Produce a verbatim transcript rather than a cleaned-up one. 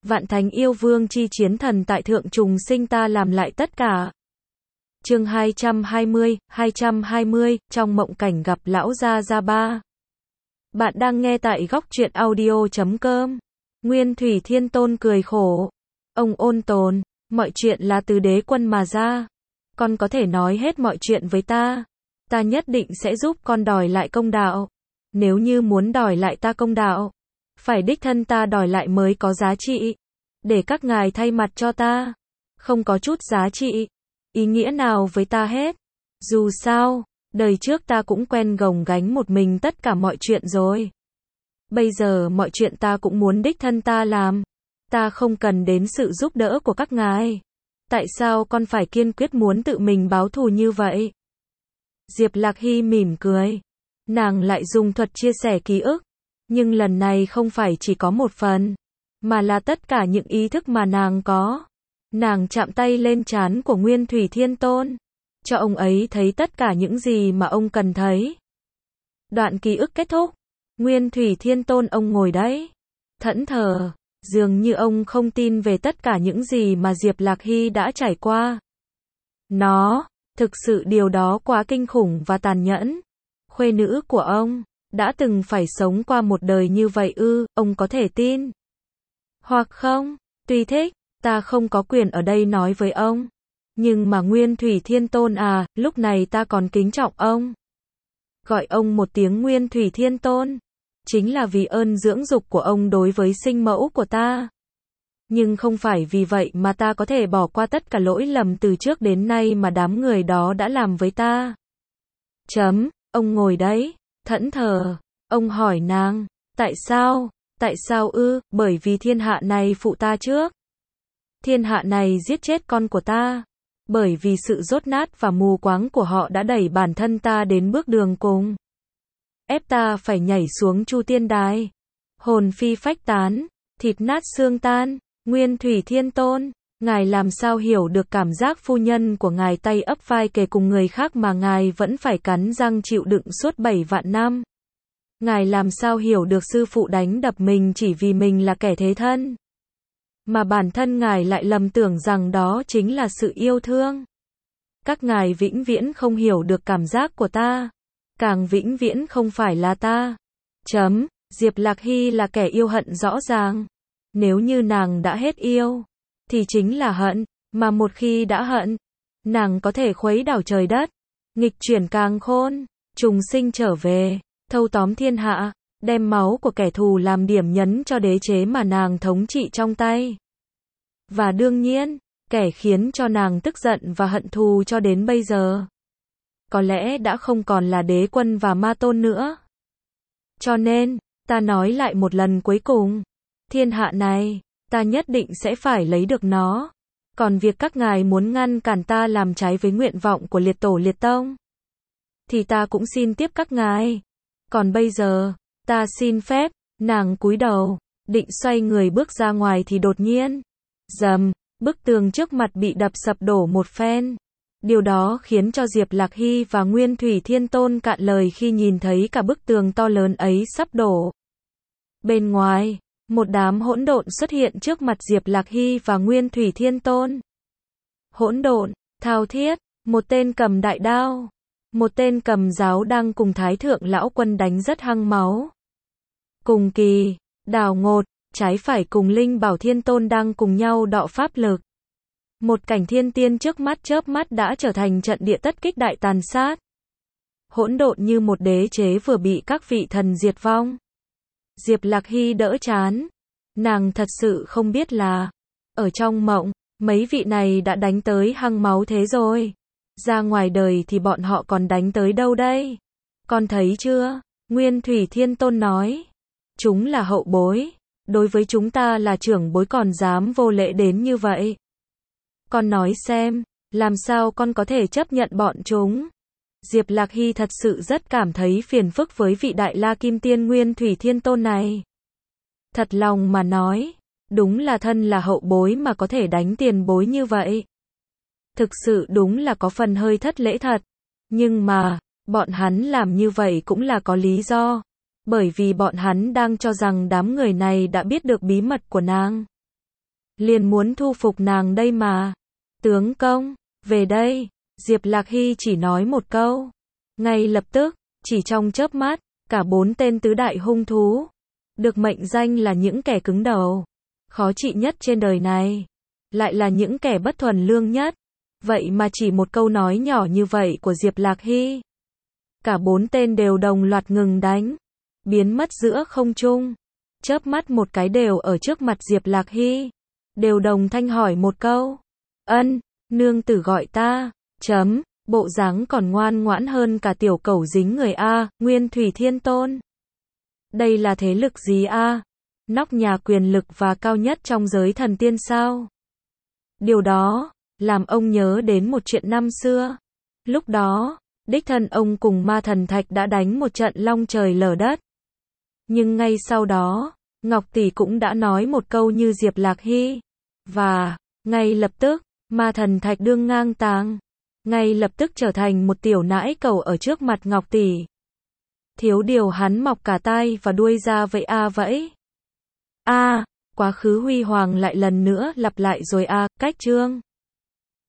Vạn thánh yêu vương chi chiến thần tại thượng trùng sinh ta làm lại tất cả. Chương hai trăm hai mươi, hai trăm hai mươi, trong mộng cảnh gặp lão gia gia ba. Bạn đang nghe tại góc truyện audio chấm com. Nguyên Thủy Thiên Tôn cười khổ. Ông ôn tồn, mọi chuyện là từ đế quân mà ra. Con có thể nói hết mọi chuyện với ta. Ta nhất định sẽ giúp con đòi lại công đạo. Nếu như muốn đòi lại ta công đạo, phải đích thân ta đòi lại mới có giá trị. Để các ngài thay mặt cho ta, không có chút giá trị, ý nghĩa nào với ta hết. Dù sao, đời trước ta cũng quen gồng gánh một mình tất cả mọi chuyện rồi. Bây giờ mọi chuyện ta cũng muốn đích thân ta làm. Ta không cần đến sự giúp đỡ của các ngài. Tại sao con phải kiên quyết muốn tự mình báo thù như vậy? Diệp Lạc Hy mỉm cười. Nàng lại dùng thuật chia sẻ ký ức. Nhưng lần này không phải chỉ có một phần, mà là tất cả những ý thức mà nàng có. Nàng chạm tay lên trán của Nguyên Thủy Thiên Tôn, cho ông ấy thấy tất cả những gì mà ông cần thấy. Đoạn ký ức kết thúc. Nguyên Thủy Thiên Tôn ông ngồi đấy, thẫn thờ, dường như ông không tin về tất cả những gì mà Diệp Lạc Hy đã trải qua. Nó, thực sự điều đó quá kinh khủng và tàn nhẫn. Khuê nữ của ông đã từng phải sống qua một đời như vậy ư, ông có thể tin hoặc không, tùy thích, ta không có quyền ở đây nói với ông. Nhưng mà Nguyên Thủy Thiên Tôn à, lúc này ta còn kính trọng ông. Gọi ông một tiếng Nguyên Thủy Thiên Tôn, chính là vì ơn dưỡng dục của ông đối với sinh mẫu của ta. Nhưng không phải vì vậy mà ta có thể bỏ qua tất cả lỗi lầm từ trước đến nay mà đám người đó đã làm với ta. Chấm, ông ngồi đấy, thẫn thờ, ông hỏi nàng, tại sao, tại sao ư, bởi vì thiên hạ này phụ ta trước. Thiên hạ này giết chết con của ta, bởi vì sự dốt nát và mù quáng của họ đã đẩy bản thân ta đến bước đường cùng. Ép ta phải nhảy xuống Chu Tiên Đài, hồn phi phách tán, thịt nát xương tan. Nguyên Thủy Thiên Tôn, ngài làm sao hiểu được cảm giác phu nhân của ngài tay ấp vai kề cùng người khác mà ngài vẫn phải cắn răng chịu đựng suốt bảy vạn năm? Ngài làm sao hiểu được sư phụ đánh đập mình chỉ vì mình là kẻ thế thân, mà bản thân ngài lại lầm tưởng rằng đó chính là sự yêu thương? Các ngài vĩnh viễn không hiểu được cảm giác của ta, càng vĩnh viễn không phải là ta. Chấm, Diệp Lạc Hy là kẻ yêu hận rõ ràng. Nếu như nàng đã hết yêu, thì chính là hận, mà một khi đã hận, nàng có thể khuấy đảo trời đất, nghịch chuyển càn khôn, trùng sinh trở về, thâu tóm thiên hạ, đem máu của kẻ thù làm điểm nhấn cho đế chế mà nàng thống trị trong tay. Và đương nhiên, kẻ khiến cho nàng tức giận và hận thù cho đến bây giờ, có lẽ đã không còn là đế quân và ma tôn nữa. Cho nên, ta nói lại một lần cuối cùng, thiên hạ này, ta nhất định sẽ phải lấy được nó. Còn việc các ngài muốn ngăn cản ta làm trái với nguyện vọng của liệt tổ liệt tông, thì ta cũng xin tiếp các ngài. Còn bây giờ, ta xin phép. Nàng cúi đầu, định xoay người bước ra ngoài thì đột nhiên, rầm, bức tường trước mặt bị đập sập đổ một phen. Điều đó khiến cho Diệp Lạc Hy và Nguyên Thủy Thiên Tôn cạn lời khi nhìn thấy cả bức tường to lớn ấy sắp đổ. Bên ngoài, một đám hỗn độn xuất hiện trước mặt Diệp Lạc Hy và Nguyên Thủy Thiên Tôn. Hỗn độn, thao thiết, một tên cầm đại đao, một tên cầm giáo đang cùng Thái Thượng Lão Quân đánh rất hăng máu. Cùng Kỳ, Đào Ngột, trái phải cùng Linh Bảo Thiên Tôn đang cùng nhau đọ pháp lực. Một cảnh thiên tiên trước mắt chớp mắt đã trở thành trận địa tất kích đại tàn sát. Hỗn độn như một đế chế vừa bị các vị thần diệt vong. Diệp Lạc Hy đỡ chán. Nàng thật sự không biết là, ở trong mộng, mấy vị này đã đánh tới hăng máu thế rồi. Ra ngoài đời thì bọn họ còn đánh tới đâu đây? Con thấy chưa? Nguyên Thủy Thiên Tôn nói. Chúng là hậu bối. Đối với chúng ta là trưởng bối còn dám vô lễ đến như vậy. Con nói xem, làm sao con có thể chấp nhận bọn chúng? Diệp Lạc Hy thật sự rất cảm thấy phiền phức với vị Đại La Kim Tiên Nguyên Thủy Thiên Tôn này. Thật lòng mà nói, đúng là thân là hậu bối mà có thể đánh tiền bối như vậy. Thực sự đúng là có phần hơi thất lễ thật. Nhưng mà, bọn hắn làm như vậy cũng là có lý do. Bởi vì bọn hắn đang cho rằng đám người này đã biết được bí mật của nàng. liền muốn thu phục nàng đây mà. Tướng công, về đây. Diệp Lạc Hy chỉ nói một câu. Ngay lập tức, chỉ trong chớp mắt, cả bốn tên tứ đại hung thú, được mệnh danh là những kẻ cứng đầu, khó trị nhất trên đời này, lại là những kẻ bất thuần lương nhất. Vậy mà chỉ một câu nói nhỏ như vậy của Diệp Lạc Hy, cả bốn tên đều đồng loạt ngừng đánh, biến mất giữa không trung, chớp mắt một cái đều ở trước mặt Diệp Lạc Hy, đều đồng thanh hỏi một câu. Ân, nương tử gọi ta, chấm, bộ dáng còn ngoan ngoãn hơn cả tiểu cẩu dính người a, Nguyên Thủy Thiên Tôn. Đây là thế lực gì a? Nóc nhà quyền lực và cao nhất trong giới thần tiên sao? Điều đó làm ông nhớ đến một chuyện năm xưa. Lúc đó, đích thân ông cùng Ma Thần Thạch đã đánh một trận long trời lở đất. Nhưng ngay sau đó, Ngọc Tỷ cũng đã nói một câu như Diệp Lạc Hy. Và, ngay lập tức, Ma Thần Thạch đương ngang tàng. Ngay lập tức trở thành một tiểu nãi cầu ở trước mặt Ngọc Tỷ. Thiếu điều hắn mọc cả tai và đuôi ra vậy a à vậy. A, à, quá khứ huy hoàng lại lần nữa lặp lại rồi a, à, cách chương.